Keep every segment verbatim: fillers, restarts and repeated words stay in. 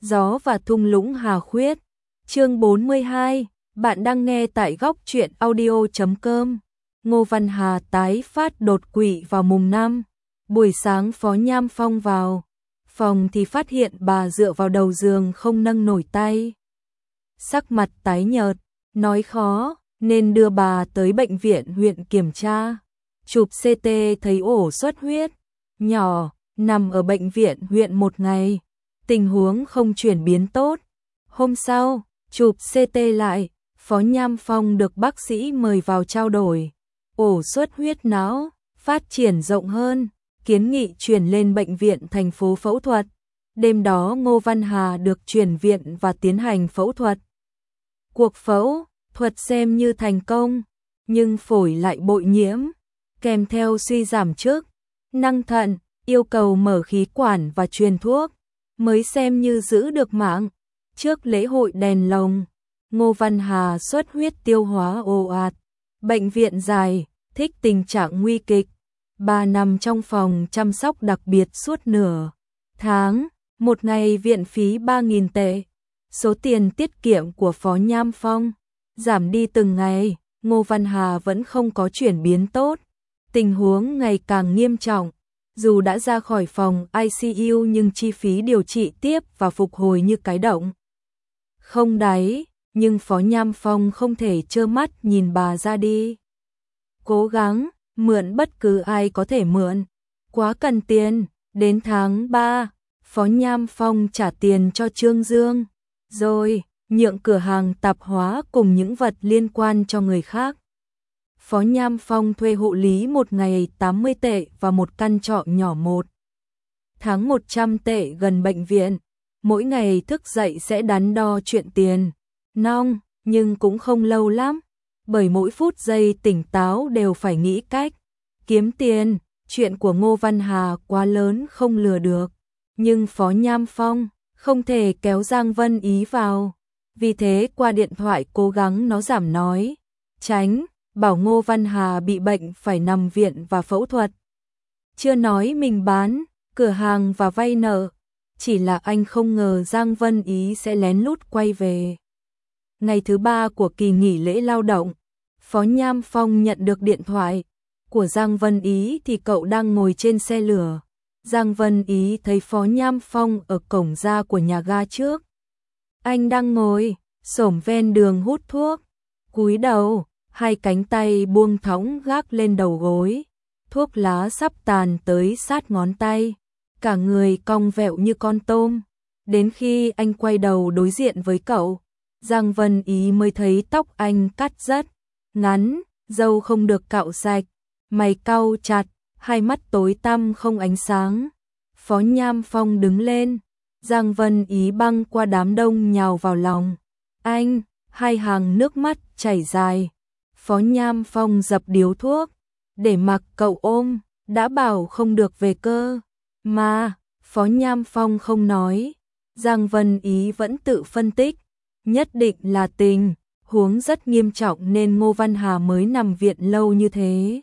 Gió và thung lũng Hà Khuyết. Chương bốn mươi hai, bạn đang nghe tại góc truyện audio chấm com. Ngô Văn Hà tái phát đột quỵ vào mùng năm. Buổi sáng Phó Nham Phong vào phòng thì phát hiện bà dựa vào đầu giường không nâng nổi tay. Sắc mặt tái nhợt, nói khó, nên đưa bà tới bệnh viện huyện kiểm tra. Chụp xê tê thấy ổ xuất huyết nhỏ, nằm ở bệnh viện huyện một ngày. Tình huống không chuyển biến tốt. Hôm sau, chụp xê tê lại, Phó Nham Phong được bác sĩ mời vào trao đổi. Ổ xuất huyết não, phát triển rộng hơn, kiến nghị chuyển lên bệnh viện thành phố phẫu thuật. Đêm đó Ngô Văn Hà được chuyển viện và tiến hành phẫu thuật. Cuộc phẫu thuật xem như thành công, nhưng phổi lại bội nhiễm, kèm theo suy giảm chức năng thận, yêu cầu mở khí quản và truyền thuốc, mới xem như giữ được mạng. Trước lễ hội đèn lồng, Ngô Văn Hà xuất huyết tiêu hóa ồ ạt, bệnh viện dài, thích tình trạng nguy kịch. Bà nằm trong phòng chăm sóc đặc biệt suốt nửa tháng, một ngày viện phí ba nghìn tệ. Số tiền tiết kiệm của Phó Nham Phong giảm đi từng ngày, Ngô Văn Hà vẫn không có chuyển biến tốt. Tình huống ngày càng nghiêm trọng. Dù đã ra khỏi phòng i xê u nhưng chi phí điều trị tiếp và phục hồi như cái động không đáy, nhưng Phó Nham Phong không thể trơ mắt nhìn bà ra đi. Cố gắng mượn bất cứ ai có thể mượn, quá cần tiền. Đến tháng ba, Phó Nham Phong trả tiền cho Trương Dương, rồi nhượng cửa hàng tạp hóa cùng những vật liên quan cho người khác. Phó Nham Phong thuê hộ lý một ngày tám mươi tệ và một căn trọ nhỏ một tháng một trăm tệ gần bệnh viện. Mỗi ngày thức dậy sẽ đắn đo chuyện tiền nong, nhưng cũng không lâu lắm, bởi mỗi phút giây tỉnh táo đều phải nghĩ cách kiếm tiền. Chuyện của Ngô Văn Hà quá lớn không lừa được, nhưng Phó Nham Phong không thể kéo Giang Vân Ý vào. Vì thế qua điện thoại cố gắng nó giảm nói, tránh bảo Ngô Văn Hà bị bệnh phải nằm viện và phẫu thuật. Chưa nói mình bán cửa hàng và vay nợ, chỉ là anh không ngờ Giang Vân Ý sẽ lén lút quay về. Ngày thứ ba của kỳ nghỉ lễ lao động, Phó Nham Phong nhận được điện thoại của Giang Vân Ý thì cậu đang ngồi trên xe lửa. Giang Vân Ý thấy Phó Nham Phong ở cổng ra của nhà ga trước. Anh đang ngồi xổm ven đường hút thuốc, cúi đầu, hai cánh tay buông thõng gác lên đầu gối, thuốc lá sắp tàn tới sát ngón tay, cả người cong vẹo như con tôm. Đến khi anh quay đầu đối diện với cậu, Giang Vân Ý mới thấy tóc anh cắt rất ngắn, râu không được cạo sạch, mày cau chặt, hai mắt tối tăm không ánh sáng. Phó Nham Phong đứng lên, Giang Vân Ý băng qua đám đông nhào vào lòng anh, hai hàng nước mắt chảy dài. Phó Nham Phong dập điếu thuốc, để mặc cậu ôm, đã bảo không được về cơ. Mà, Phó Nham Phong không nói, Giang Vân Ý vẫn tự phân tích, nhất định là tình huống rất nghiêm trọng nên Ngô Văn Hà mới nằm viện lâu như thế.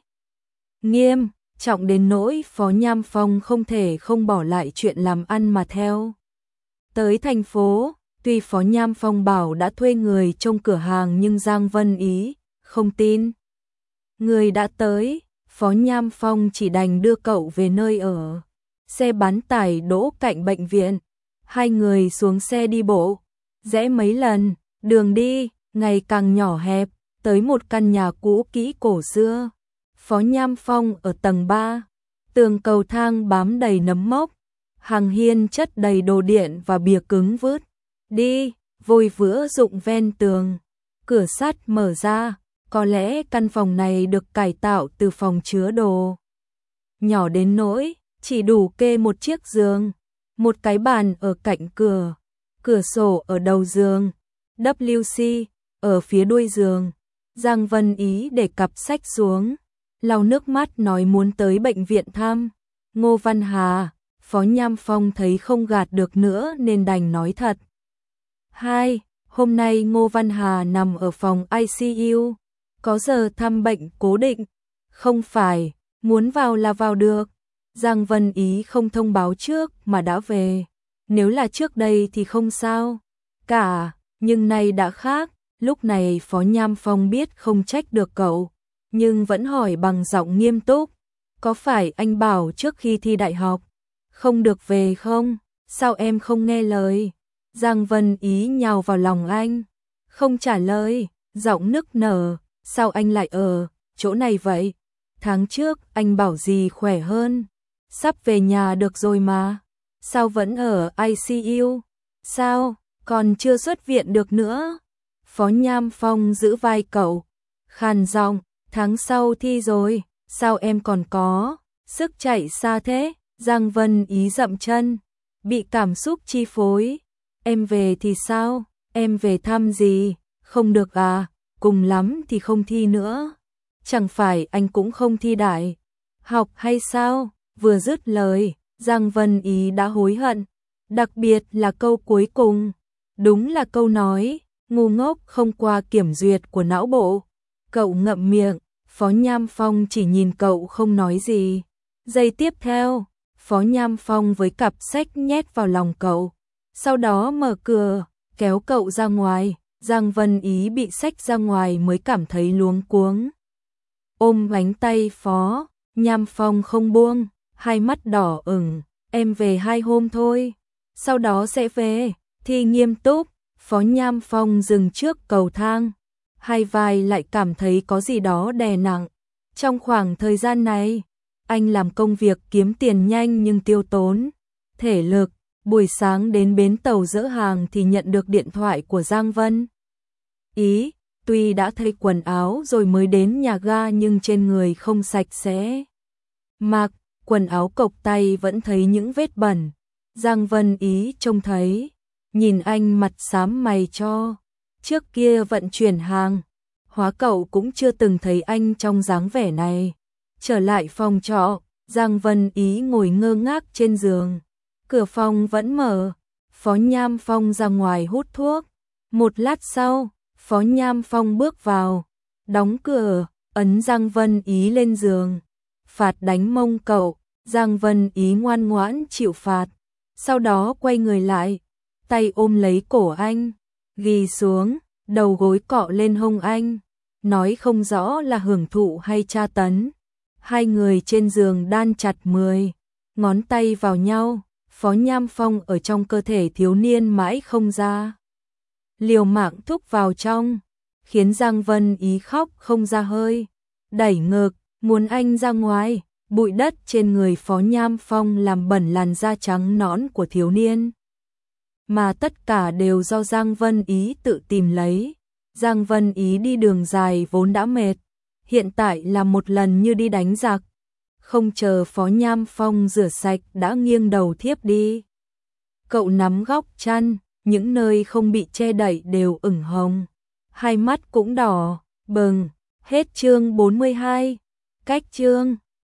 Nghiêm trọng đến nỗi Phó Nham Phong không thể không bỏ lại chuyện làm ăn mà theo tới thành phố. Tuy Phó Nham Phong bảo đã thuê người trông cửa hàng nhưng Giang Vân Ý không tin. Người đã tới, Phó Nham Phong chỉ đành đưa cậu về nơi ở. Xe bán tải đỗ cạnh bệnh viện. Hai người xuống xe đi bộ, rẽ mấy lần, đường đi ngày càng nhỏ hẹp, tới một căn nhà cũ kỹ cổ xưa. Phó Nham Phong ở tầng ba, tường cầu thang bám đầy nấm mốc, hàng hiên chất đầy đồ điện và bìa cứng vứt đi, vôi vữa rụng ven tường. Cửa sắt mở ra, có lẽ căn phòng này được cải tạo từ phòng chứa đồ. Nhỏ đến nỗi chỉ đủ kê một chiếc giường, một cái bàn ở cạnh cửa, cửa sổ ở đầu giường, vê xê ở phía đuôi giường. Giang Vân Ý để cặp sách xuống, lau nước mắt nói muốn tới bệnh viện thăm Ngô Văn Hà. Phó Nham Phong thấy không gạt được nữa nên đành nói thật. Hai, hôm nay Ngô Văn Hà nằm ở phòng i xê u, có giờ thăm bệnh cố định, không phải muốn vào là vào được. Giang Vân Ý không thông báo trước mà đã về. Nếu là trước đây thì không sao cả, nhưng nay đã khác. Lúc này Phó Nham Phong biết không trách được cậu, nhưng vẫn hỏi bằng giọng nghiêm túc. Có phải anh bảo trước khi thi đại học không được về không? Sao em không nghe lời? Giang Vân Ý nhào vào lòng anh, không trả lời, giọng nức nở. Sao anh lại ở chỗ này vậy? Tháng trước anh bảo gì khỏe hơn, sắp về nhà được rồi mà. Sao vẫn ở i xê u? Sao còn chưa xuất viện được nữa? Phó Nham Phong giữ vai cậu, khàn giọng, tháng sau thi rồi, sao em còn có sức chạy xa thế? Giang Vân Ý dậm chân, bị cảm xúc chi phối. Em về thì sao? Em về thăm gì? Không được à? Cùng lắm thì không thi nữa. Chẳng phải anh cũng không thi đại học hay sao? Vừa dứt lời, Giang Vân Ý đã hối hận, đặc biệt là câu cuối cùng. Đúng là câu nói ngu ngốc không qua kiểm duyệt của não bộ. Cậu ngậm miệng, Phó Nham Phong chỉ nhìn cậu không nói gì. Giây tiếp theo, Phó Nham Phong với cặp sách nhét vào lòng cậu, sau đó mở cửa, kéo cậu ra ngoài. Giang Vân Ý bị xách ra ngoài mới cảm thấy luống cuống. Ôm bánh tay Phó Nham Phong không buông, hai mắt đỏ ửng. Em về hai hôm thôi, sau đó sẽ về. Thi nghiêm túc. Phó Nham Phong dừng trước cầu thang, hai vai lại cảm thấy có gì đó đè nặng. Trong khoảng thời gian này, anh làm công việc kiếm tiền nhanh nhưng tiêu tốn thể lực. Buổi sáng đến bến tàu dỡ hàng thì nhận được điện thoại của Giang Vân Ý. Tuy đã thay quần áo rồi mới đến nhà ga nhưng trên người không sạch sẽ. Mặc quần áo cộc tay vẫn thấy những vết bẩn. Giang Vân Ý trông thấy, nhìn anh mặt xám mày cho. Trước kia vận chuyển hàng hóa cậu cũng chưa từng thấy anh trong dáng vẻ này. Trở lại phòng trọ, Giang Vân Ý ngồi ngơ ngác trên giường. Cửa phòng vẫn mở. Phó Nham Phong ra ngoài hút thuốc. Một lát sau, Phó Nham Phong bước vào, đóng cửa, ấn Giang Vân Ý lên giường. Phạt đánh mông cậu. Giang Vân Ý ngoan ngoãn chịu phạt. Sau đó quay người lại, tay ôm lấy cổ anh, ghi xuống, đầu gối cọ lên hông anh. Nói không rõ là hưởng thụ hay tra tấn. Hai người trên giường đan chặt mười ngón tay vào nhau. Phó Nham Phong ở trong cơ thể thiếu niên mãi không ra, liều mạng thúc vào trong, khiến Giang Vân Ý khóc không ra hơi, đẩy ngực, muốn anh ra ngoài. Bụi đất trên người Phó Nham Phong làm bẩn làn da trắng nõn của thiếu niên. Mà tất cả đều do Giang Vân Ý tự tìm lấy. Giang Vân Ý đi đường dài vốn đã mệt, hiện tại là một lần như đi đánh giặc. Không chờ Phó Nham Phong rửa sạch đã nghiêng đầu thiếp đi. Cậu nắm góc chăn, những nơi không bị che đậy đều ửng hồng. Hai mắt cũng đỏ, bừng. Hết chương bốn mươi hai. Cách chương